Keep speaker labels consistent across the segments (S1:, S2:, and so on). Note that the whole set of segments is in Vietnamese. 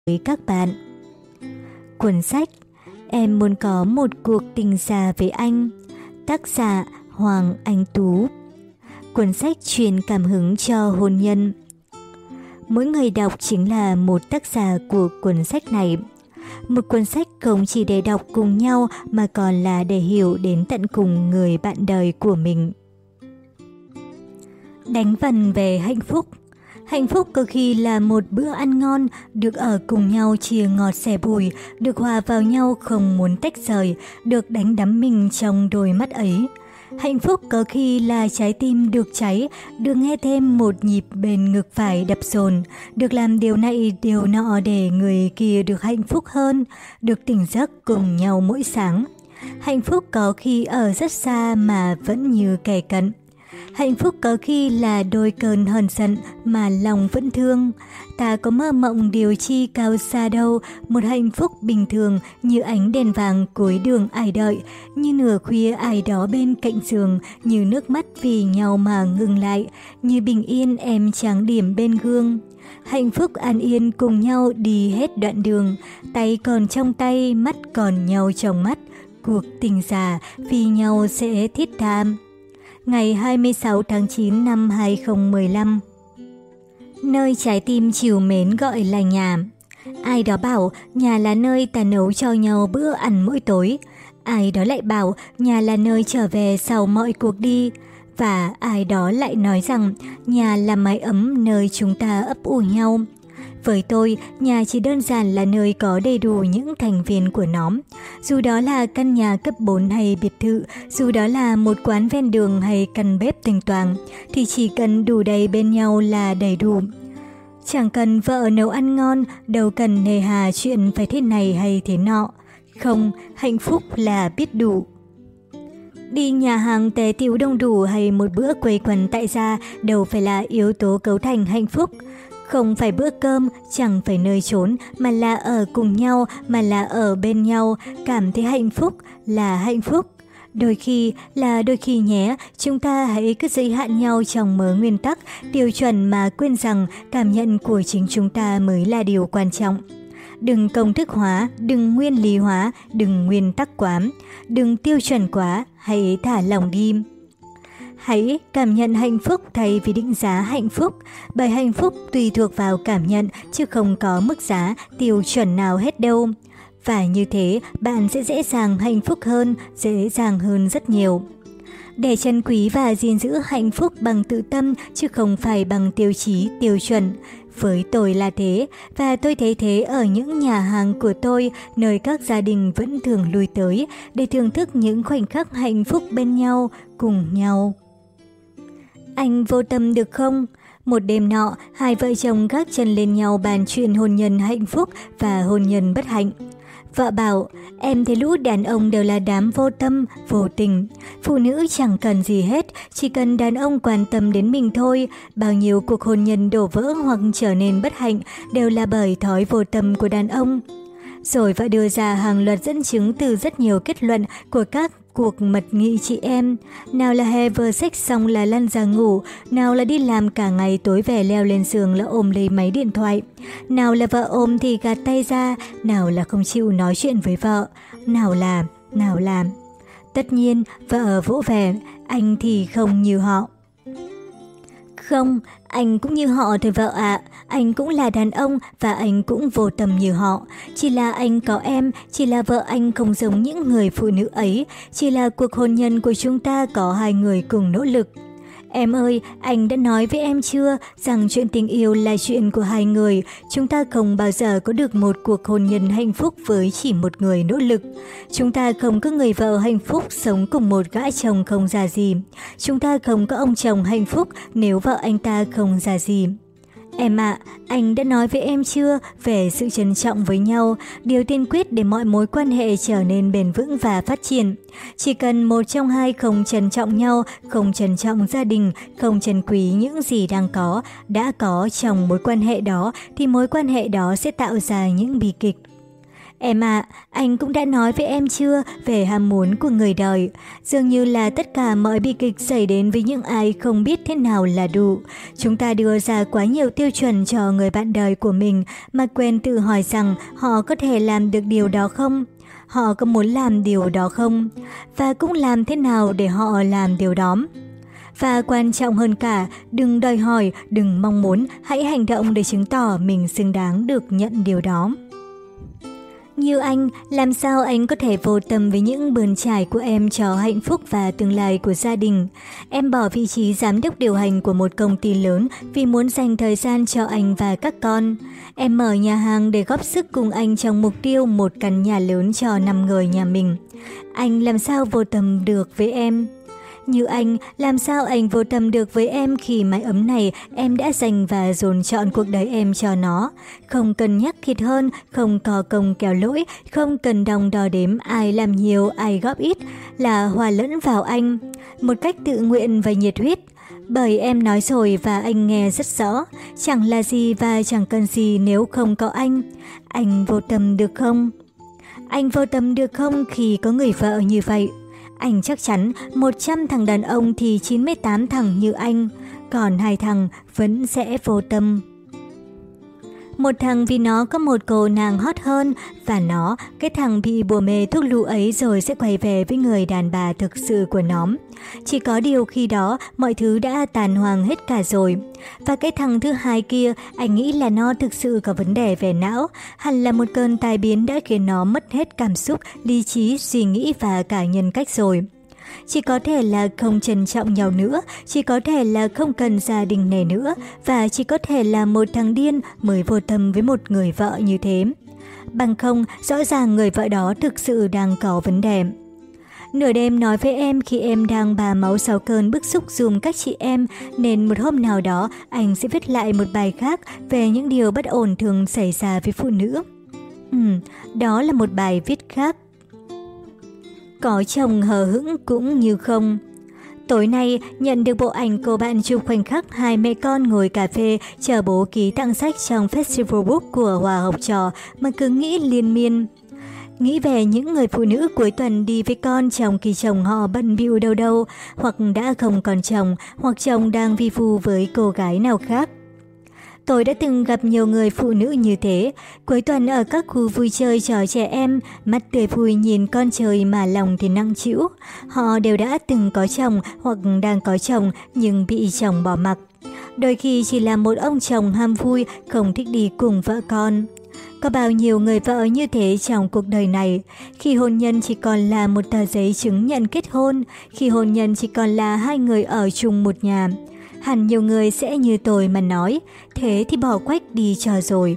S1: với các bạn. Cuốn sách Em muốn có một cuộc tình xa với anh, tác giả Hoàng Anh Tú. Cuốn sách truyền cảm hứng cho hôn nhân. Mỗi người đọc chính là một tác giả của cuốn sách này. Một cuốn sách không chỉ để đọc cùng nhau mà còn là để hiểu đến tận cùng người bạn đời của mình. Đánh vần về hạnh phúc. Hạnh phúc có khi là một bữa ăn ngon, được ở cùng nhau chia ngọt sẻ bùi, được hòa vào nhau không muốn tách rời, được đánh đắm mình trong đôi mắt ấy. Hạnh phúc có khi là trái tim được cháy, được nghe thêm một nhịp bên ngực phải đập dồn, được làm điều này điều nọ để người kia được hạnh phúc hơn, được tỉnh giấc cùng nhau mỗi sáng. Hạnh phúc có khi ở rất xa mà vẫn như kẻ cận. Hạnh phúc có khi là đôi cơn hờn giận mà lòng vẫn thương. Ta có mơ mộng điều chi cao xa đâu, một hạnh phúc bình thường như ánh đèn vàng cuối đường ai đợi, như nửa khuya ai đó bên cạnh giường, như nước mắt vì nhau mà ngừng lại, như bình yên em tráng điểm bên gương. Hạnh phúc an yên cùng nhau đi hết đoạn đường, tay còn trong tay, mắt còn nhau trong mắt, cuộc tình già vì nhau sẽ thiết tha. Ngày 26 tháng 9 năm 2015. Nơi trái tim trìu mến gọi là nhà. Ai đó bảo nhà là nơi ta nấu cho nhau bữa ăn mỗi tối. Ai đó lại bảo nhà là nơi trở về sau mọi cuộc đi. Và ai đó lại nói rằng nhà là mái ấm nơi chúng ta ấp ủ nhau. Với tôi, nhà chỉ đơn giản là nơi có đầy đủ những thành viên của nó. Dù đó là căn nhà cấp 4 hay biệt thự, dù đó là một quán ven đường hay căn bếp tinh toàng, thì chỉ cần đủ đầy bên nhau là đầy đủ. Chẳng cần vợ nấu ăn ngon, đâu cần nề hà chuyện phải thế này hay thế nọ. Không, hạnh phúc là biết đủ. Đi nhà hàng té tiếu đông đủ hay một bữa quây quần tại gia đâu phải là yếu tố cấu thành hạnh phúc. Không phải bữa cơm, chẳng phải nơi trốn, mà là ở cùng nhau, mà là ở bên nhau, cảm thấy hạnh phúc là hạnh phúc. Đôi khi là đôi khi nhé, chúng ta hãy cứ giới hạn nhau trong mớ nguyên tắc, tiêu chuẩn mà quên rằng cảm nhận của chính chúng ta mới là điều quan trọng. Đừng công thức hóa, đừng nguyên lý hóa, đừng nguyên tắc quá, đừng tiêu chuẩn quá, hãy thả lỏng đi. Hãy cảm nhận hạnh phúc thay vì định giá hạnh phúc, bởi hạnh phúc tùy thuộc vào cảm nhận chứ không có mức giá, tiêu chuẩn nào hết đâu. Và như thế, bạn sẽ dễ dàng hạnh phúc hơn, dễ dàng hơn rất nhiều. Để trân quý và gìn giữ hạnh phúc bằng tự tâm chứ không phải bằng tiêu chí, tiêu chuẩn. Với tôi là thế, và tôi thấy thế ở những nhà hàng của tôi, nơi các gia đình vẫn thường lui tới để thưởng thức những khoảnh khắc hạnh phúc bên nhau, cùng nhau. Anh vô tâm được không? Một đêm nọ, hai vợ chồng gác chân lên nhau bàn chuyện hôn nhân hạnh phúc và hôn nhân bất hạnh. Vợ bảo, em thấy lũ đàn ông đều là đám vô tâm, vô tình. Phụ nữ chẳng cần gì hết, chỉ cần đàn ông quan tâm đến mình thôi. Bao nhiêu cuộc hôn nhân đổ vỡ hoặc trở nên bất hạnh đều là bởi thói vô tâm của đàn ông. Rồi vợ đưa ra hàng loạt dẫn chứng từ rất nhiều kết luận của các cuộc mật nghị chị em. Nào là hè vừa sex xong là lăn ra ngủ, nào là đi làm cả ngày tối về leo lên giường là ôm lấy máy điện thoại, nào là vợ ôm thì gạt tay ra, nào là không chịu nói chuyện với vợ, nào là. Tất nhiên vợ vỗ về, anh thì không như họ. Không, anh cũng như họ thôi vợ ạ. Anh cũng là đàn ông và anh cũng vô tâm như họ. Chỉ là anh có em, chỉ là vợ anh không giống những người phụ nữ ấy. Chỉ là cuộc hôn nhân của chúng ta có hai người cùng nỗ lực. Em ơi, anh đã nói với em chưa rằng chuyện tình yêu là chuyện của hai người. Chúng ta không bao giờ có được một cuộc hôn nhân hạnh phúc với chỉ một người nỗ lực. Chúng ta không có người vợ hạnh phúc sống cùng một gã chồng không ra gì. Chúng ta không có ông chồng hạnh phúc nếu vợ anh ta không ra gì. Em ạ, anh đã nói với em chưa về sự trân trọng với nhau, điều tiên quyết để mọi mối quan hệ trở nên bền vững và phát triển. Chỉ cần một trong hai không trân trọng nhau, không trân trọng gia đình, không trân quý những gì đang có, đã có trong mối quan hệ đó, thì mối quan hệ đó sẽ tạo ra những bi kịch. Em ạ, anh cũng đã nói với em chưa về ham muốn của người đời. Dường như là tất cả mọi bi kịch xảy đến với những ai không biết thế nào là đủ. Chúng ta đưa ra quá nhiều tiêu chuẩn cho người bạn đời của mình mà quên tự hỏi rằng họ có thể làm được điều đó không? Họ có muốn làm điều đó không? Và cũng làm thế nào để họ làm điều đó? Và quan trọng hơn cả, đừng đòi hỏi, đừng mong muốn, hãy hành động để chứng tỏ mình xứng đáng được nhận điều đó. Như anh, làm sao anh có thể vô tâm với những bươn trải của em cho hạnh phúc và tương lai của gia đình? Em bỏ vị trí giám đốc điều hành của một công ty lớn vì muốn dành thời gian cho anh và các con. Em mở nhà hàng để góp sức cùng anh trong mục tiêu một căn nhà lớn cho 5 người nhà mình. Anh làm sao vô tâm được với em? Như anh, làm sao anh vô tâm được với em khi mái ấm này em đã dành và dồn trọn cuộc đời em cho nó. Không cần nhắc thiệt hơn, không có công kéo lỗi, không cần đong đo đếm ai làm nhiều, ai góp ít, là hòa lẫn vào anh. Một cách tự nguyện và nhiệt huyết. Bởi em nói rồi và anh nghe rất rõ, chẳng là gì và chẳng cần gì nếu không có anh. Anh vô tâm được không? Anh vô tâm được không khi có người vợ như vậy? Anh chắc chắn 100 thằng đàn ông thì 98 thằng như anh, còn 2 thằng vẫn sẽ vô tâm. Một thằng vì nó có một cô nàng hot hơn và nó, cái thằng bị bùa mê thuốc lú ấy rồi sẽ quay về với người đàn bà thực sự của nó. Chỉ có điều khi đó mọi thứ đã tàn hoang hết cả rồi. Và cái thằng thứ hai kia, anh nghĩ là nó thực sự có vấn đề về não, hẳn là một cơn tai biến đã khiến nó mất hết cảm xúc, lý trí, suy nghĩ và cả nhân cách rồi. Chỉ có thể là không trân trọng nhau nữa, chỉ có thể là không cần gia đình này nữa, và chỉ có thể là một thằng điên mới vô tâm với một người vợ như thế. Bằng không, rõ ràng người vợ đó thực sự đang có vấn đề. Nửa đêm nói với em khi em đang bà máu sáu cơn bức xúc dùm các chị em, nên một hôm nào đó anh sẽ viết lại một bài khác về những điều bất ổn thường xảy ra với phụ nữ. Đó là một bài viết khác. Có chồng hờ hững cũng như không. Tối nay, nhận được bộ ảnh cô bạn chụp khoảnh khắc hai mẹ con ngồi cà phê chờ bố ký tặng sách trong Festival Book của Hòa học trò mà cứ nghĩ liên miên. Nghĩ về những người phụ nữ cuối tuần đi với con trong khi chồng họ bận bịu đâu đâu, hoặc đã không còn chồng, hoặc chồng đang vi vu với cô gái nào khác. Tôi đã từng gặp nhiều người phụ nữ như thế, cuối tuần ở các khu vui chơi trò trẻ em, mắt tươi vui nhìn con trời mà lòng thì nặng trĩu. Họ đều đã từng có chồng hoặc đang có chồng nhưng bị chồng bỏ mặc. Đôi khi chỉ là một ông chồng ham vui, không thích đi cùng vợ con. Có bao nhiêu người vợ như thế trong cuộc đời này, khi hôn nhân chỉ còn là một tờ giấy chứng nhận kết hôn, khi hôn nhân chỉ còn là hai người ở chung một nhà. Hẳn nhiều người sẽ như tôi mà nói, thế thì bỏ quách đi cho rồi.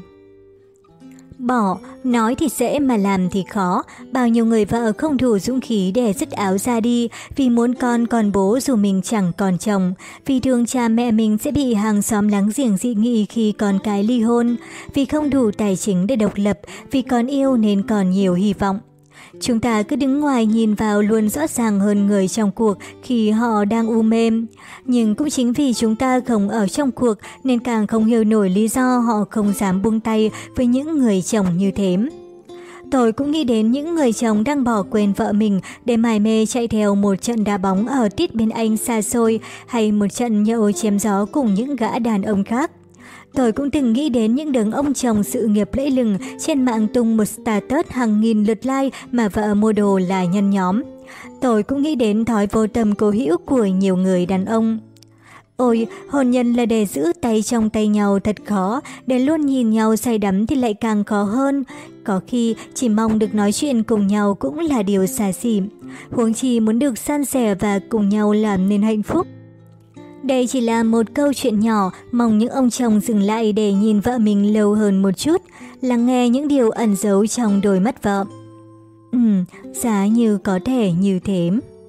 S1: Bỏ, nói thì dễ mà làm thì khó. Bao nhiêu người vợ không đủ dũng khí để dứt áo ra đi vì muốn con còn bố dù mình chẳng còn chồng, vì thương cha mẹ mình sẽ bị hàng xóm láng giềng dị nghị khi con cái ly hôn, vì không đủ tài chính để độc lập, vì còn yêu nên còn nhiều hy vọng. Chúng ta cứ đứng ngoài nhìn vào luôn rõ ràng hơn người trong cuộc khi họ đang u mê. Nhưng cũng chính vì chúng ta không ở trong cuộc nên càng không hiểu nổi lý do họ không dám buông tay với những người chồng như thế. Tôi cũng nghĩ đến những người chồng đang bỏ quên vợ mình để mải mê chạy theo một trận đá bóng ở tít bên Anh xa xôi hay một trận nhậu chém gió cùng những gã đàn ông khác. Tôi cũng từng nghĩ đến những đấng ông chồng sự nghiệp lẫy lừng trên mạng tung một status hàng nghìn lượt like mà vợ mua đồ là nhân nhóm. Tôi cũng nghĩ đến thói vô tâm cố hữu của nhiều người đàn ông. Ôi, hôn nhân là để giữ tay trong tay nhau thật khó, để luôn nhìn nhau say đắm thì lại càng khó hơn. Có khi chỉ mong được nói chuyện cùng nhau cũng là điều xa xỉ. Huống chi muốn được san sẻ và cùng nhau làm nên hạnh phúc. Đây chỉ là một câu chuyện nhỏ, mong những ông chồng dừng lại để nhìn vợ mình lâu hơn một chút, lắng nghe những điều ẩn giấu trong đôi mắt vợ. Giá như có thể như thế.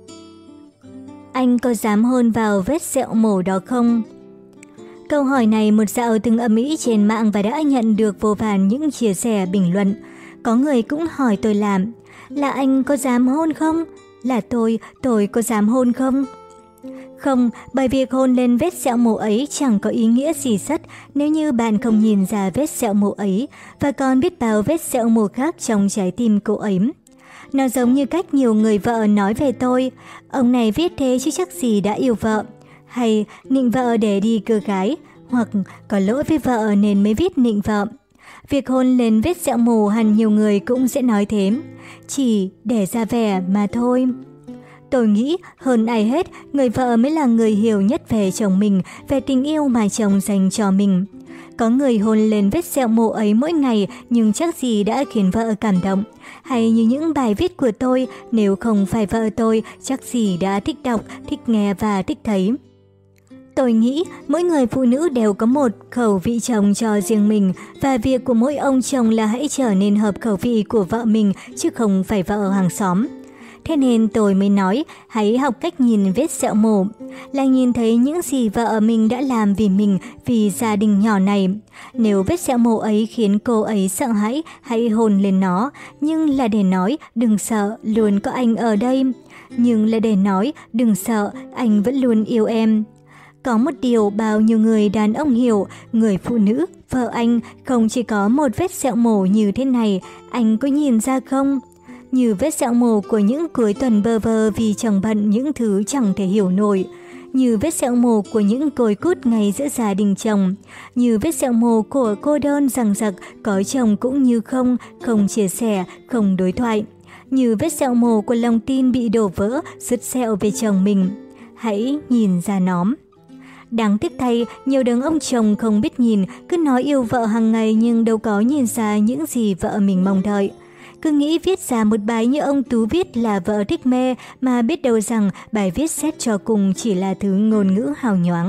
S1: Anh có dám hôn vào vết sẹo mổ đó không? Câu hỏi này một dạo từng ầm ĩ trên mạng và đã nhận được vô vàn những chia sẻ bình luận. Có người cũng hỏi tôi là anh có dám hôn không? Là tôi có dám hôn không? Không, bởi việc hôn lên vết sẹo mổ ấy chẳng có ý nghĩa gì sất nếu như bạn không nhìn ra vết sẹo mổ ấy và còn biết bao vết sẹo mổ khác trong trái tim cô ấy. Nó giống như cách nhiều người vợ nói về tôi, ông này viết thế chứ chắc gì đã yêu vợ, hay nịnh vợ để đi cưa gái, hoặc có lỗi với vợ nên mới viết nịnh vợ. Việc hôn lên vết sẹo mổ hẳn nhiều người cũng sẽ nói thế, chỉ để ra vẻ mà thôi. Tôi nghĩ hơn ai hết, người vợ mới là người hiểu nhất về chồng mình, về tình yêu mà chồng dành cho mình. Có người hôn lên vết sẹo mổ ấy mỗi ngày nhưng chắc gì đã khiến vợ cảm động. Hay như những bài viết của tôi, nếu không phải vợ tôi, chắc gì đã thích đọc, thích nghe và thích thấy. Tôi nghĩ mỗi người phụ nữ đều có một khẩu vị chồng cho riêng mình và việc của mỗi ông chồng là hãy trở nên hợp khẩu vị của vợ mình chứ không phải vợ hàng xóm. Thế nên tôi mới nói hãy học cách nhìn vết sẹo mổ, là nhìn thấy những gì vợ mình đã làm vì mình, vì gia đình nhỏ này. Nếu vết sẹo mổ ấy khiến cô ấy sợ hãi, hãy hôn lên nó, nhưng là để nói đừng sợ, luôn có anh ở đây. Nhưng là để nói đừng sợ, anh vẫn luôn yêu em. Có một điều bao nhiêu người đàn ông hiểu, người phụ nữ, vợ anh không chỉ có một vết sẹo mổ như thế này, anh có nhìn ra không? Như vết sẹo mổ của những cuối tuần bơ vơ vì chồng bận những thứ chẳng thể hiểu nổi. Như vết sẹo mổ của những côi cút ngày giữa gia đình chồng. Như vết sẹo mổ của cô đơn rằng rặc có chồng cũng như không chia sẻ, không đối thoại. Như vết sẹo mổ của lòng tin bị đổ vỡ, sứt sẹo về chồng mình. Hãy nhìn ra nó. Đáng tiếc thay, nhiều đàn ông chồng không biết nhìn, cứ nói yêu vợ hàng ngày nhưng đâu có nhìn ra những gì vợ mình mong đợi. Cứ nghĩ viết ra một bài như ông Tú viết là vợ thích mê, mà biết đâu rằng bài viết xét cho cùng chỉ là thứ ngôn ngữ hào nhoáng.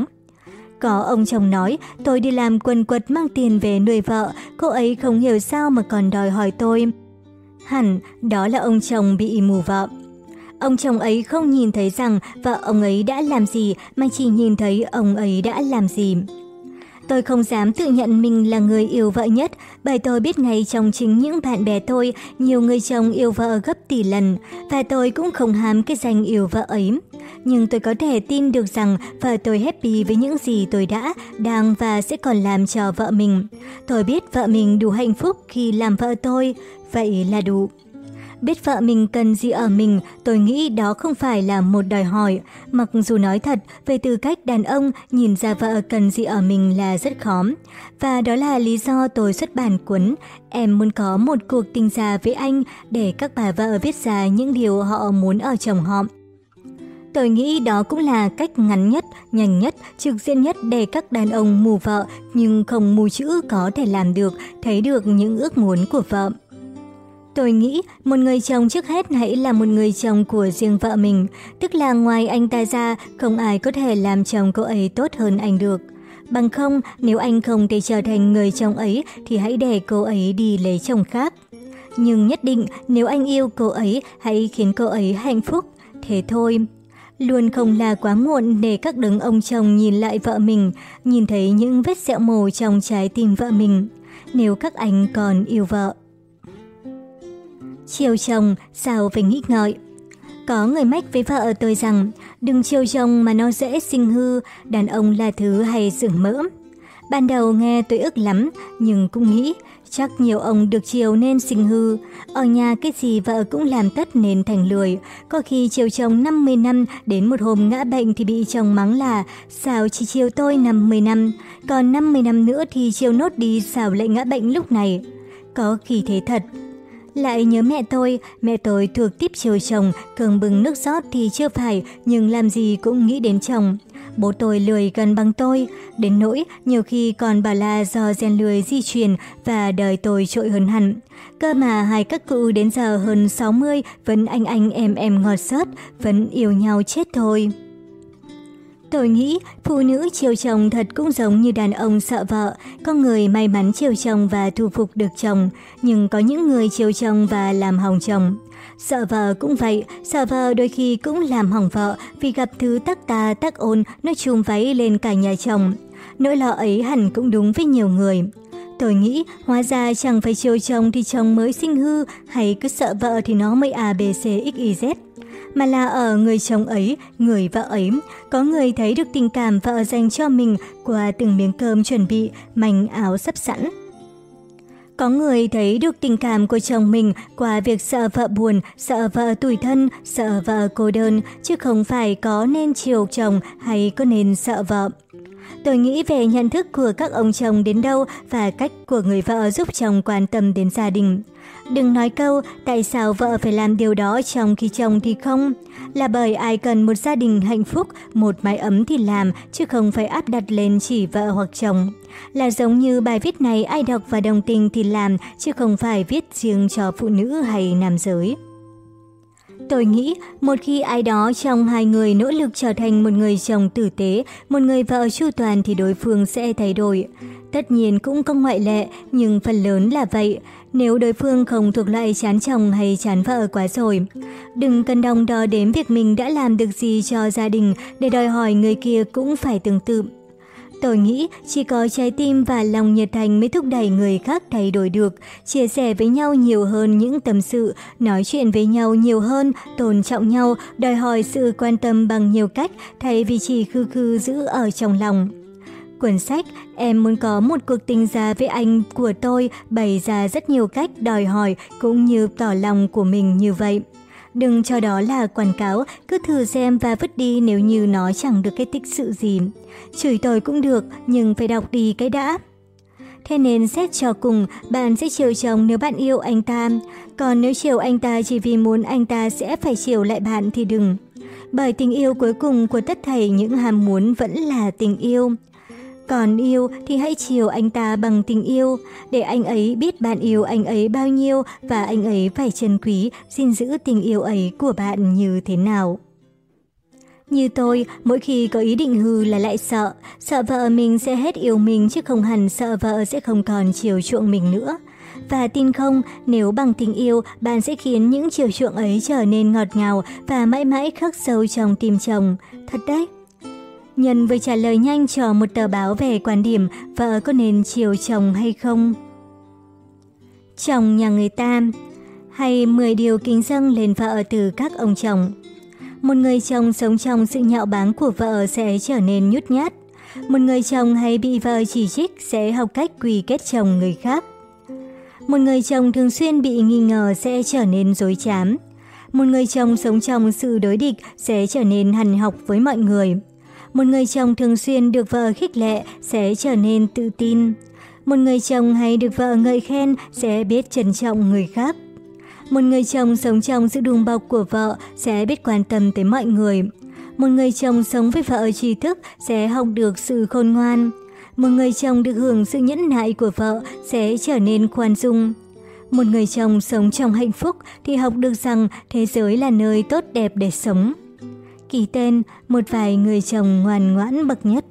S1: Có ông chồng nói, tôi đi làm quần quật mang tiền về nuôi vợ, cô ấy không hiểu sao mà còn đòi hỏi tôi. Hẳn, đó là ông chồng bị mù vợ. Ông chồng ấy không nhìn thấy rằng vợ ông ấy đã làm gì, mà chỉ nhìn thấy ông ấy đã làm gì. Tôi không dám tự nhận mình là người yêu vợ nhất, bởi tôi biết ngay trong chính những bạn bè tôi, nhiều người chồng yêu vợ gấp tỷ lần, và tôi cũng không ham cái danh yêu vợ ấy. Nhưng tôi có thể tin được rằng vợ tôi happy với những gì tôi đã, đang và sẽ còn làm cho vợ mình. Tôi biết vợ mình đủ hạnh phúc khi làm vợ tôi, vậy là đủ. Biết vợ mình cần gì ở mình, tôi nghĩ đó không phải là một đòi hỏi. Mặc dù nói thật, về tư cách đàn ông, nhìn ra vợ cần gì ở mình là rất khó. Và đó là lý do tôi xuất bản cuốn Em muốn có một cuộc tình già với anh, để các bà vợ viết ra những điều họ muốn ở chồng họ. Tôi nghĩ đó cũng là cách ngắn nhất, nhanh nhất, trực diện nhất để các đàn ông mù vợ nhưng không mù chữ có thể làm được, thấy được những ước muốn của vợ. Tôi nghĩ một người chồng trước hết hãy là một người chồng của riêng vợ mình, tức là ngoài anh ta ra, không ai có thể làm chồng cô ấy tốt hơn anh được. Bằng không, nếu anh không thể trở thành người chồng ấy thì hãy để cô ấy đi lấy chồng khác. Nhưng nhất định nếu anh yêu cô ấy, hãy khiến cô ấy hạnh phúc, thế thôi. Luôn không là quá muộn để các đấng ông chồng nhìn lại vợ mình, nhìn thấy những vết sẹo mổ trong trái tim vợ mình, nếu các anh còn yêu vợ. Chiều chồng, sao phải nghĩ ngợi. Có người mách với vợ tôi rằng, đừng chiều chồng mà nó dễ sinh hư, đàn ông là thứ hay sửng mỡ. Ban đầu nghe tôi ức lắm, nhưng cũng nghĩ, chắc nhiều ông được chiều nên sinh hư. Ở nhà cái gì vợ cũng làm tất nên thành lười. Có khi chiều chồng 50 năm, đến một hôm ngã bệnh thì bị chồng mắng là sao chỉ chiều tôi 50 năm, còn 50 năm nữa thì chiều nốt đi sao lại ngã bệnh lúc này. Có khi thế thật. Lại nhớ mẹ tôi thuộc tiếp chiều chồng, cơm bưng nước rót thì chưa phải, nhưng làm gì cũng nghĩ đến chồng. Bố tôi lười gần bằng tôi, đến nỗi nhiều khi còn bảo là do gen lười di truyền và đời tôi trội hơn hẳn. Cơ mà hai các cụ đến giờ hơn 60 vẫn anh em ngọt xớt, vẫn yêu nhau chết thôi. Tôi nghĩ phụ nữ chiều chồng thật cũng giống như đàn ông sợ vợ. Có người may mắn chiều chồng và thu phục được chồng, nhưng có những người chiều chồng và làm hỏng chồng. Sợ vợ cũng vậy, sợ vợ đôi khi cũng làm hỏng vợ vì gặp thứ tắc ta tắc ôn nó chùm váy lên cả nhà chồng. Nỗi lo ấy hẳn cũng đúng với nhiều người. Tôi nghĩ hóa ra chẳng phải chiều chồng thì chồng mới sinh hư, hay cứ sợ vợ thì nó mới ABCXYZ. mà là ở người chồng ấy, người vợ ấy. Có người thấy được tình cảm vợ dành cho mình qua từng miếng cơm chuẩn bị, manh áo sắp sẵn. Có người thấy được tình cảm của chồng mình qua việc sợ vợ buồn, sợ vợ tủi thân, sợ vợ cô đơn, chứ không phải có nên chiều chồng hay có nên sợ vợ. Tôi nghĩ về nhận thức của các ông chồng đến đâu và cách của người vợ giúp chồng quan tâm đến gia đình. Đừng nói câu tại sao vợ phải làm điều đó trong khi chồng thì không. Là bởi ai cần một gia đình hạnh phúc, một mái ấm thì làm, chứ không phải áp đặt lên chỉ vợ hoặc chồng. Là giống như bài viết này ai đọc và đồng tình thì làm, chứ không phải viết riêng cho phụ nữ hay nam giới. Tôi nghĩ một khi ai đó trong hai người nỗ lực trở thành một người chồng tử tế, một người vợ chu toàn thì đối phương sẽ thay đổi. Tất nhiên cũng có ngoại lệ, nhưng phần lớn là vậy. Nếu đối phương không thuộc loại chán chồng hay chán vợ quá rồi. Đừng cân đong đo đếm việc mình đã làm được gì cho gia đình để đòi hỏi người kia cũng phải tương tự. Tôi nghĩ chỉ có trái tim và lòng nhiệt thành mới thúc đẩy người khác thay đổi được, chia sẻ với nhau nhiều hơn những tâm sự, nói chuyện với nhau nhiều hơn, tôn trọng nhau, đòi hỏi sự quan tâm bằng nhiều cách thay vì chỉ khư khư giữ ở trong lòng. Cuốn sách Em muốn có một cuộc tình gia với anh của tôi bày ra rất nhiều cách đòi hỏi cũng như tỏ lòng của mình như vậy. Đừng cho đó là quảng cáo, cứ thử xem và vứt đi nếu như nó chẳng được cái tích sự gì. Chửi tôi cũng được, nhưng phải đọc đi cái đã. Thế nên xét cho cùng, bạn sẽ chiều chồng nếu bạn yêu anh ta. Còn nếu chiều anh ta chỉ vì muốn anh ta sẽ phải chiều lại bạn thì đừng. Bởi tình yêu cuối cùng của tất thảy những ham muốn vẫn là tình yêu. Còn yêu thì hãy chiều anh ta bằng tình yêu, để anh ấy biết bạn yêu anh ấy bao nhiêu và anh ấy phải trân quý, gìn giữ tình yêu ấy của bạn như thế nào. Như tôi, mỗi khi có ý định hư là lại sợ vợ mình sẽ hết yêu mình chứ không hẳn sợ vợ sẽ không còn chiều chuộng mình nữa. Và tin không, nếu bằng tình yêu, bạn sẽ khiến những chiều chuộng ấy trở nên ngọt ngào và mãi mãi khắc sâu trong tim chồng. Thật đấy. Nhân vừa trả lời nhanh cho một tờ báo về quan điểm vợ có nên chiều chồng hay không. Chồng nhà người ta, hay 10 điều kính dâng lên vợ từ các ông chồng. Một người chồng sống trong sự nhạo báng của vợ sẽ trở nên nhút nhát. Một người chồng hay bị vợ chỉ trích sẽ học cách quỳ kết chồng người khác. Một người chồng thường xuyên bị nghi ngờ sẽ trở nên dối trám. Một người chồng sống trong sự đối địch sẽ trở nên hằn học với mọi người. Một người chồng thường xuyên được vợ khích lệ sẽ trở nên tự tin. Một người chồng hay được vợ ngợi khen sẽ biết trân trọng người khác. Một người chồng sống trong sự đùm bọc của vợ sẽ biết quan tâm tới mọi người. Một người chồng sống với vợ trí thức sẽ học được sự khôn ngoan. Một người chồng được hưởng sự nhẫn nại của vợ sẽ trở nên khoan dung. Một người chồng sống trong hạnh phúc thì học được rằng thế giới là nơi tốt đẹp để sống. Ký tên một vài người chồng ngoan ngoãn bậc nhất.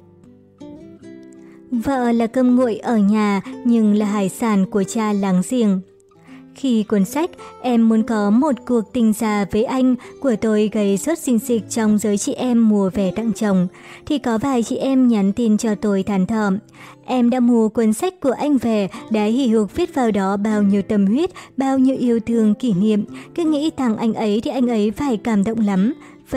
S1: Vợ là cơm nguội ở nhà nhưng là hải sản của cha láng giềng. Khi cuốn sách Em muốn có một cuộc tình gia với anh của tôi gây sốt sinh dịch trong giới chị em mùa về tặng chồng, thì có vài chị em nhắn tin cho tôi than thở. Em đã mua cuốn sách của anh về, đã hì hục viết vào đó bao nhiêu tâm huyết, bao nhiêu yêu thương kỷ niệm, cứ nghĩ tặng anh ấy thì anh ấy phải cảm động lắm.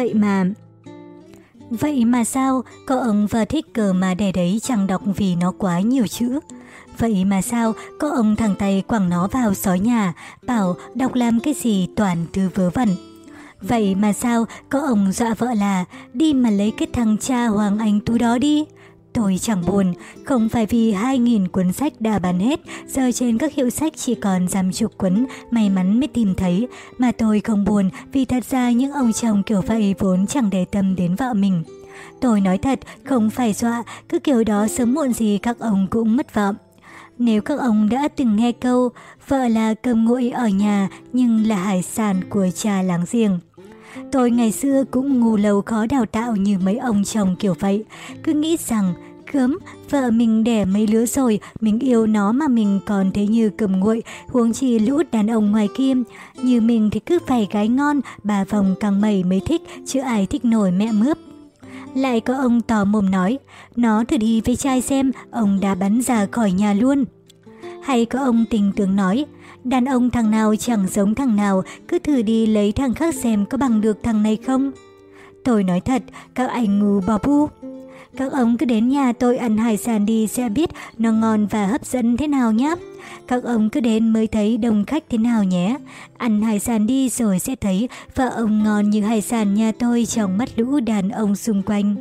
S1: Vậy mà sao, có ông vợ thích cờ mà để đấy chẳng đọc vì nó quá nhiều chữ. Vậy mà sao, có ông thằng tay quẳng nó vào xó nhà, bảo đọc làm cái gì toàn thứ vớ vẩn. Vậy mà sao, có ông dọa vợ là đi mà lấy cái thằng cha Hoàng Anh Tú đó đi. Tôi chẳng buồn, không phải vì 2.000 cuốn sách đã bán hết, giờ trên các hiệu sách chỉ còn dăm chục cuốn, may mắn mới tìm thấy. Mà tôi không buồn vì thật ra những ông chồng kiểu vậy vốn chẳng để tâm đến vợ mình. Tôi nói thật, không phải dọa, cứ kiểu đó sớm muộn gì các ông cũng mất vợ. Nếu các ông đã từng nghe câu vợ là cơm nguội ở nhà nhưng là hải sản của cha láng giềng. Tôi ngày xưa cũng ngu lâu khó đào tạo như mấy ông chồng kiểu vậy. Cứ nghĩ rằng gớm, vợ mình đẻ mấy lứa rồi, mình yêu nó mà mình còn thấy như cơm nguội, huống chi lũ đàn ông ngoài kia. Như mình thì cứ phải gái ngon, bà vòng càng mẩy mới thích, chứ ai thích nổi mẹ mướp. Lại có ông tò mồm nói, nó thử đi với trai xem, ông đã bắn ra khỏi nhà luôn. Hay có ông tình tướng nói, Đàn ông thằng nào chẳng giống thằng nào, cứ thử đi lấy thằng khác xem có bằng được thằng này không. Tôi nói thật, các anh ngu bò bu. Các ông cứ đến nhà tôi ăn hải sản đi sẽ biết nó ngon và hấp dẫn thế nào nhé. Các ông cứ đến mới thấy đông khách thế nào nhé. Ăn hải sản đi rồi sẽ thấy vợ ông ngon như hải sản nhà tôi trong mắt lũ đàn ông xung quanh.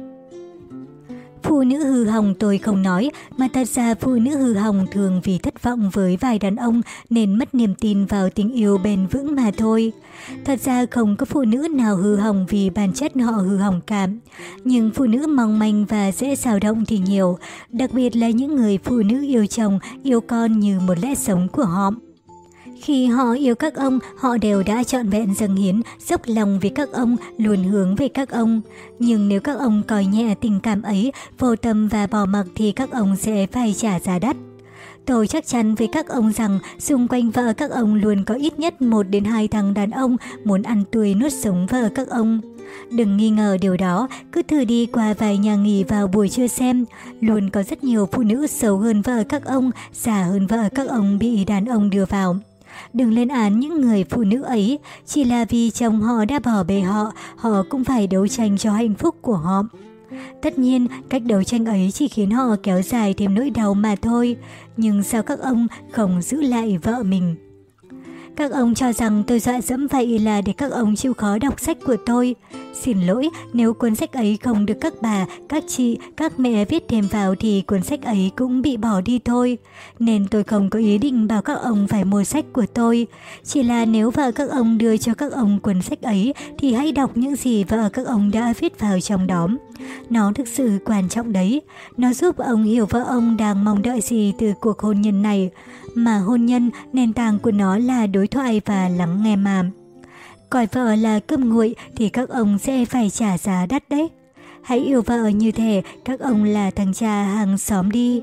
S1: Phụ nữ hư hỏng tôi không nói, mà thật ra phụ nữ hư hỏng thường vì thất vọng với vài đàn ông nên mất niềm tin vào tình yêu bền vững mà thôi. Thật ra không có phụ nữ nào hư hỏng vì bản chất họ hư hỏng cả. Nhưng phụ nữ mong manh và dễ xao động thì nhiều, đặc biệt là những người phụ nữ yêu chồng, yêu con như một lẽ sống của họ. Khi họ yêu các ông, họ đều đã trọn vẹn dâng hiến, dốc lòng vì các ông, luôn hướng về các ông. Nhưng nếu các ông coi nhẹ tình cảm ấy, vô tâm và bỏ mặc thì các ông sẽ phải trả giá đắt. Tôi chắc chắn với các ông rằng xung quanh vợ các ông luôn có ít nhất 1 đến 2 thằng đàn ông muốn ăn tươi nuốt sống vợ các ông. Đừng nghi ngờ điều đó, cứ thử đi qua vài nhà nghỉ vào buổi trưa xem. Luôn có rất nhiều phụ nữ xấu hơn vợ các ông, già hơn vợ các ông bị đàn ông đưa vào. Đừng lên án những người phụ nữ ấy, chỉ là vì chồng họ đã bỏ bê họ, họ cũng phải đấu tranh cho hạnh phúc của họ. Tất nhiên, cách đấu tranh ấy chỉ khiến họ kéo dài thêm nỗi đau mà thôi. Nhưng sao các ông không giữ lại vợ mình? Các ông cho rằng tôi dọa dẫm vậy là để các ông chịu khó đọc sách của tôi. Xin lỗi, nếu cuốn sách ấy không được các bà, các chị, các mẹ viết thêm vào thì cuốn sách ấy cũng bị bỏ đi thôi. Nên tôi không có ý định bảo các ông phải mua sách của tôi. Chỉ là nếu vợ các ông đưa cho các ông cuốn sách ấy thì hãy đọc những gì vợ các ông đã viết vào trong đó. Nó thực sự quan trọng đấy. Nó giúp ông hiểu vợ ông đang mong đợi gì từ cuộc hôn nhân này. Mà hôn nhân, nền tảng của nó là đối thoại và lắng nghe mà. Coi vợ là cơm nguội thì các ông sẽ phải trả giá đắt đấy. Hãy yêu vợ như thể các ông là thằng cha hàng xóm đi.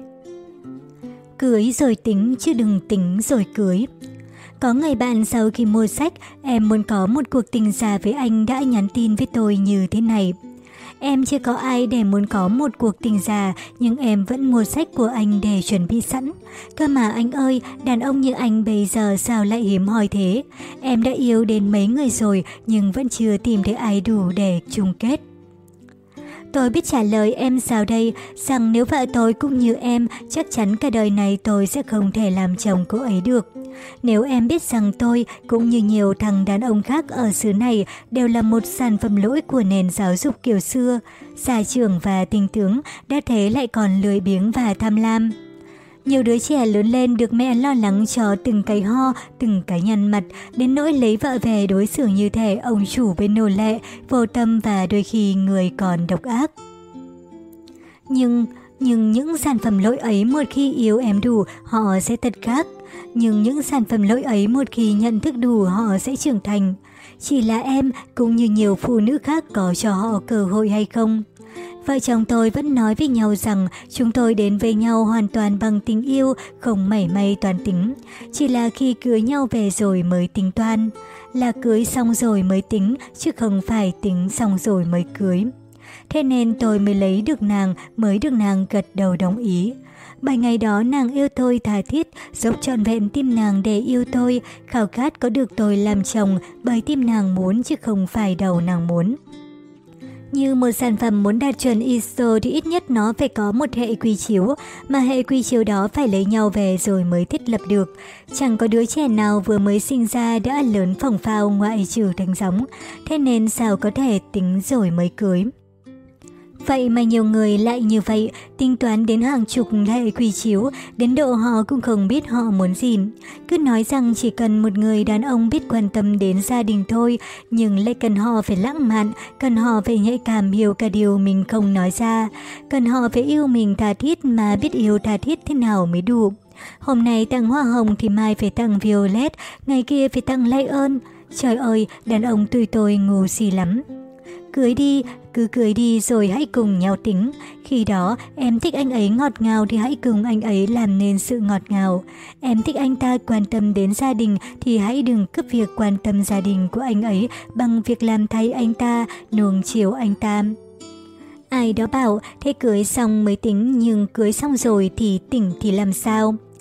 S1: Cưới rồi tính chứ đừng tính rồi cưới. Có người bạn sau khi mua sách, em muốn có một cuộc tình giả với anh đã nhắn tin với tôi như thế này. Em chưa có ai để muốn có một cuộc tình giả, nhưng em vẫn mua sách của anh để chuẩn bị sẵn. Cơ mà anh ơi, đàn ông như anh bây giờ sao lại hiếm hoi thế? Em đã yêu đến mấy người rồi, nhưng vẫn chưa tìm thấy ai đủ để chung kết. Tôi biết trả lời em sao đây, rằng nếu vợ tôi cũng như em, chắc chắn cả đời này tôi sẽ không thể làm chồng cô ấy được. Nếu em biết rằng tôi, cũng như nhiều thằng đàn ông khác ở xứ này, đều là một sản phẩm lỗi của nền giáo dục kiểu xưa, gia trưởng và tinh tướng, đã thế lại còn lười biếng và tham lam. Nhiều đứa trẻ lớn lên được mẹ lo lắng cho từng cái ho, từng cái nhăn mặt, đến nỗi lấy vợ về đối xử như thể ông chủ với nô lệ, vô tâm và đôi khi người còn độc ác. Nhưng những sản phẩm lỗi ấy một khi yêu em đủ, họ sẽ thật khác. Nhưng những sản phẩm lỗi ấy một khi nhận thức đủ, họ sẽ trưởng thành. Chỉ là em, cũng như nhiều phụ nữ khác, có cho họ cơ hội hay không? Vợ chồng tôi vẫn nói với nhau rằng chúng tôi đến với nhau hoàn toàn bằng tình yêu, không mảy may toán tính. Chỉ là khi cưới nhau về rồi mới tính toán. Là cưới xong rồi mới tính, chứ không phải tính xong rồi mới cưới. Thế nên tôi mới lấy được nàng, mới được nàng gật đầu đồng ý. 7 ngày đó nàng yêu tôi tha thiết, dốc trọn vẹn tim nàng để yêu tôi, khao khát có được tôi làm chồng bởi tim nàng muốn chứ không phải đầu nàng muốn. Như một sản phẩm muốn đạt chuẩn ISO thì ít nhất nó phải có một hệ quy chiếu, mà hệ quy chiếu đó phải lấy nhau về rồi mới thiết lập được. Chẳng có đứa trẻ nào vừa mới sinh ra đã lớn phỏng phao ngoại trừ thánh gióng, thế nên sao có thể tính rồi mới cưới. Vậy mà nhiều người lại như vậy, tính toán đến hàng chục hệ quy chiếu, đến độ họ cũng không biết họ muốn gì. Cứ nói rằng chỉ cần một người đàn ông biết quan tâm đến gia đình thôi, nhưng lại cần họ phải lãng mạn, cần họ phải nhạy cảm hiểu cả điều mình không nói ra, cần họ phải yêu mình tha thiết mà biết yêu tha thiết thế nào mới đủ. Hôm nay tặng hoa hồng thì mai phải tặng violet, ngày kia phải tặng lay ơn. Trời ơi, đàn ông tụi tôi ngu si lắm. Cưới đi, cứ cưới đi rồi hãy cùng nhau tính. Khi đó em thích anh ấy ngọt ngào thì hãy cùng anh ấy làm nên sự ngọt ngào. Em thích anh ta quan tâm đến gia đình thì hãy đừng cướp việc quan tâm gia đình của anh ấy bằng việc làm thay anh ta, nuông chiều anh ta. Ai đó bảo thế cưới xong mới tính, nhưng cưới xong rồi thì tỉnh thì làm sao?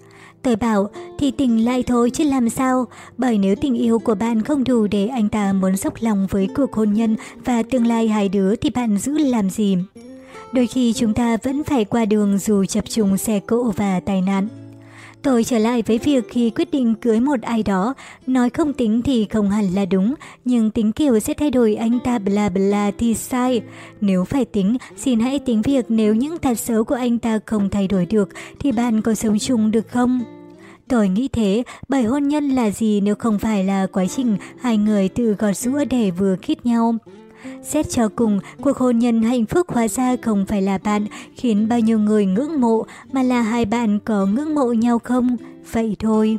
S1: Tôi bảo, thì tình lại thôi chứ làm sao, bởi nếu tình yêu của bạn không đủ để anh ta muốn dốc lòng với cuộc hôn nhân và tương lai hai đứa thì bạn giữ làm gì? Đôi khi chúng ta vẫn phải qua đường dù chập trùng xe cộ và tai nạn. Tôi trở lại với việc khi quyết định cưới một ai đó, nói không tính thì không hẳn là đúng, nhưng tính kiểu sẽ thay đổi anh ta bla bla thì sai. Nếu phải tính, xin hãy tính việc nếu những tật xấu của anh ta không thay đổi được thì bạn có sống chung được không? Tôi nghĩ thế, bởi hôn nhân là gì nếu không phải là quá trình hai người tự gọt giũa để vừa khít nhau. Xét cho cùng, cuộc hôn nhân hạnh phúc hóa ra không phải là bạn khiến bao nhiêu người ngưỡng mộ, mà là hai bạn có ngưỡng mộ nhau không? Vậy thôi.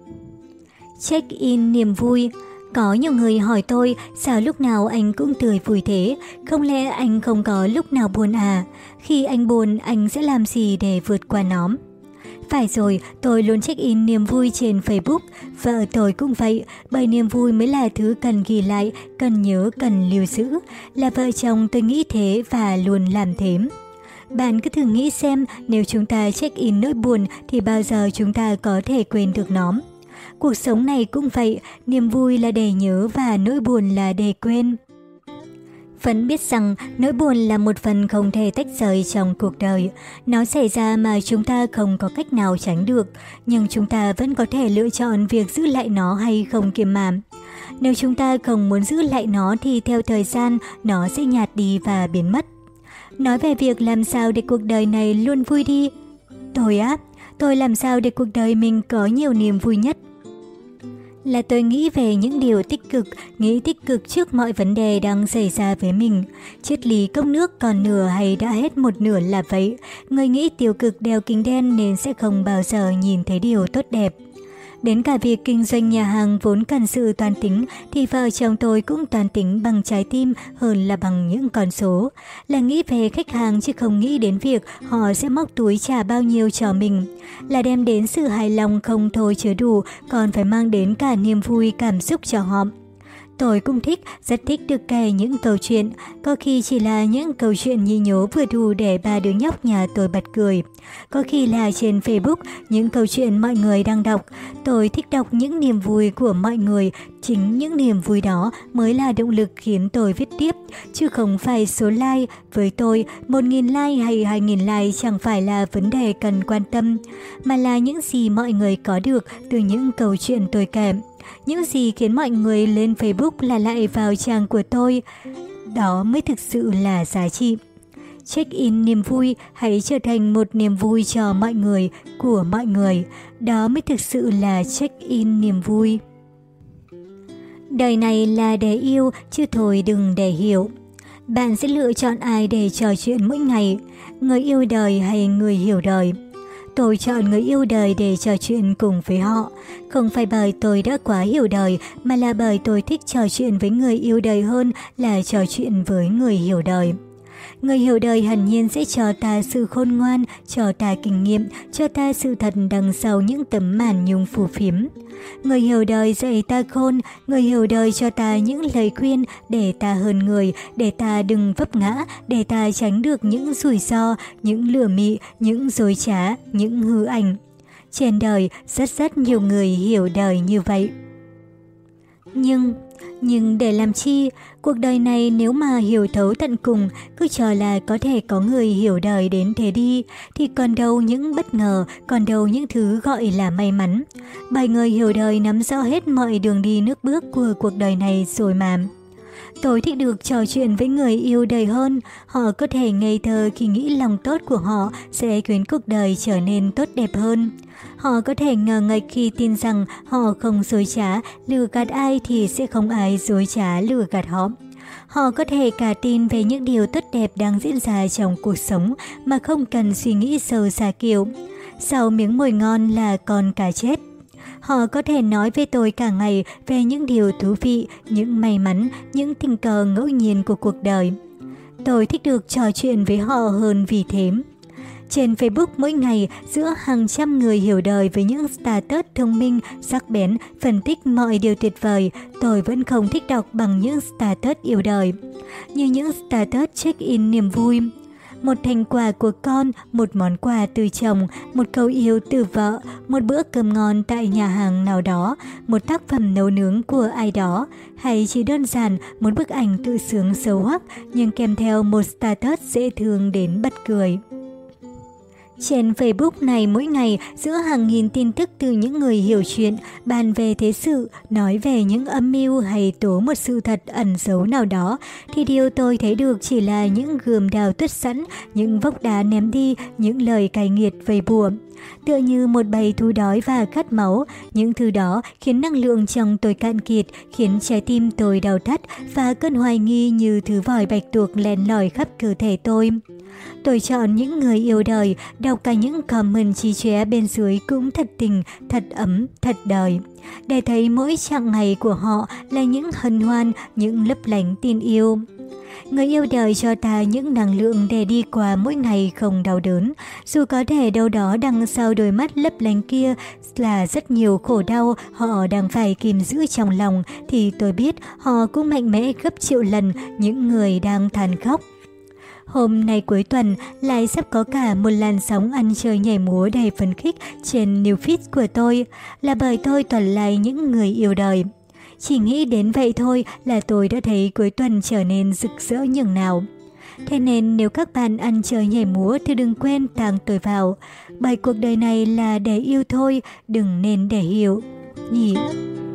S1: Check-in niềm vui. Có nhiều người hỏi tôi, sao lúc nào anh cũng tươi vui thế? Không lẽ anh không có lúc nào buồn à? Khi anh buồn, anh sẽ làm gì để vượt qua nó? Phải rồi, tôi luôn check-in niềm vui trên Facebook. Vợ tôi cũng vậy, bởi niềm vui mới là thứ cần ghi lại, cần nhớ, cần lưu giữ. Là vợ chồng tôi nghĩ thế và luôn làm thế. Bạn cứ thử nghĩ xem, nếu chúng ta check-in nỗi buồn thì bao giờ chúng ta có thể quên được nó? Cuộc sống này cũng vậy, niềm vui là để nhớ và nỗi buồn là để quên. Vẫn biết rằng nỗi buồn là một phần không thể tách rời trong cuộc đời. Nó xảy ra mà chúng ta không có cách nào tránh được, nhưng chúng ta vẫn có thể lựa chọn việc giữ lại nó hay không kiềm hãm. Nếu chúng ta không muốn giữ lại nó thì theo thời gian nó sẽ nhạt đi và biến mất. Nói về việc làm sao để cuộc đời này luôn vui đi. Tôi làm sao để cuộc đời mình có nhiều niềm vui nhất? Là tôi nghĩ về những điều tích cực, nghĩ tích cực trước mọi vấn đề đang xảy ra với mình. Triết lý cốc nước còn nửa hay đã hết một nửa là vậy. Người nghĩ tiêu cực đeo kính đen nên sẽ không bao giờ nhìn thấy điều tốt đẹp. Đến cả việc kinh doanh nhà hàng vốn cần sự toán tính thì vợ chồng tôi cũng toán tính bằng trái tim hơn là bằng những con số. Là nghĩ về khách hàng chứ không nghĩ đến việc họ sẽ móc túi trả bao nhiêu cho mình. Là đem đến sự hài lòng không thôi chứa đủ, còn phải mang đến cả niềm vui cảm xúc cho họ. Tôi cũng rất thích được kể những câu chuyện, có khi chỉ là những câu chuyện nhí nhố vừa đủ để ba đứa nhóc nhà tôi bật cười. Có khi là trên Facebook, những câu chuyện mọi người đang đọc. Tôi thích đọc những niềm vui của mọi người, chính những niềm vui đó mới là động lực khiến tôi viết tiếp, chứ không phải số like. Với tôi, 1.000 like hay 2.000 like chẳng phải là vấn đề cần quan tâm, mà là những gì mọi người có được từ những câu chuyện tôi kể. Những gì khiến mọi người lên Facebook là lại vào trang của tôi, đó mới thực sự là giá trị. Check-in niềm vui, hãy trở thành một niềm vui cho mọi người, của mọi người, đó mới thực sự là check-in niềm vui. Đời này là để yêu, chứ thôi đừng để hiểu. Bạn sẽ lựa chọn ai để trò chuyện mỗi ngày, người yêu đời hay người hiểu đời? Tôi chọn người yêu đời để trò chuyện cùng với họ. Không phải bởi tôi đã quá hiểu đời, mà là bởi tôi thích trò chuyện với người yêu đời hơn là trò chuyện với người hiểu đời. Người hiểu đời hẳn nhiên sẽ cho ta sự khôn ngoan, cho ta kinh nghiệm, cho ta sự thật đằng sau những tấm màn nhung phù phiếm. Người hiểu đời dạy ta khôn, người hiểu đời cho ta những lời khuyên để ta hơn người, để ta đừng vấp ngã, để ta tránh được những rủi ro, những lừa mị, những dối trá, những hư ảnh. Trên đời rất nhiều người hiểu đời như vậy. Nhưng để làm chi? Cuộc đời này nếu mà hiểu thấu tận cùng, cứ cho là có thể có người hiểu đời đến thế đi, thì còn đâu những bất ngờ, còn đâu những thứ gọi là may mắn. Bởi người hiểu đời nắm rõ hết mọi đường đi nước bước của cuộc đời này rồi mà. Tôi thích được trò chuyện với người yêu đời hơn, họ có thể ngây thơ khi nghĩ lòng tốt của họ sẽ khiến cuộc đời trở nên tốt đẹp hơn. Họ có thể ngờ nghệch khi tin rằng họ không dối trá, lừa gạt ai thì sẽ không ai dối trá lừa gạt họ. Họ có thể cả tin về những điều tốt đẹp đang diễn ra trong cuộc sống mà không cần suy nghĩ sâu xa kiểu sau miếng mồi ngon là con cá chết. Họ có thể nói với tôi cả ngày về những điều thú vị, những may mắn, những tình cờ ngẫu nhiên của cuộc đời. Tôi thích được trò chuyện với họ hơn vì thế. Trên Facebook mỗi ngày, giữa hàng trăm người hiểu đời với những status thông minh, sắc bén, phân tích mọi điều tuyệt vời, tôi vẫn không thích đọc bằng những status yêu đời. Như những status check-in niềm vui. một thành quả của con, một món quà từ chồng, một câu yêu từ vợ, một bữa cơm ngon tại nhà hàng nào đó, một tác phẩm nấu nướng của ai đó, hay chỉ đơn giản một bức ảnh tự sướng xấu hoắc nhưng kèm theo một status dễ thương đến bật cười. Trên Facebook này mỗi ngày giữa hàng nghìn tin tức từ những người hiểu chuyện, bàn về thế sự, nói về những âm mưu hay tố một sự thật ẩn giấu nào đó, thì điều tôi thấy được chỉ là những gươm đào tuất sẵn, những vốc đá ném đi, những lời cay nghiệt vây bùa. Tựa như một bầy thú đói và khát máu, những thứ đó khiến năng lượng trong tôi cạn kiệt, khiến trái tim tôi đau thắt và cơn hoài nghi như thứ vòi bạch tuộc len lỏi khắp cơ thể tôi. Tôi chọn những người yêu đời, đọc cả những comment trí chóe bên dưới cũng thật tình, thật ấm, thật đời. Để thấy mỗi chặng ngày của họ là những hân hoan, những lấp lánh tin yêu. Người yêu đời cho ta những năng lượng để đi qua mỗi ngày không đau đớn. Dù có thể đâu đó đằng sau đôi mắt lấp lánh kia là rất nhiều khổ đau họ đang phải kìm giữ trong lòng, thì tôi biết họ cũng mạnh mẽ gấp triệu lần những người đang than khóc. Hôm nay cuối tuần lại sắp có cả một làn sóng ăn chơi nhảy múa đầy phấn khích trên new feed của tôi, là bởi tôi toàn like những người yêu đời. Chỉ nghĩ đến vậy thôi là tôi đã thấy cuối tuần trở nên rực rỡ nhường nào. Thế nên nếu các bạn ăn chơi nhảy múa thì đừng quên tàng tôi vào, bởi cuộc đời này là để yêu thôi, đừng nên để hiểu. Nhỉ?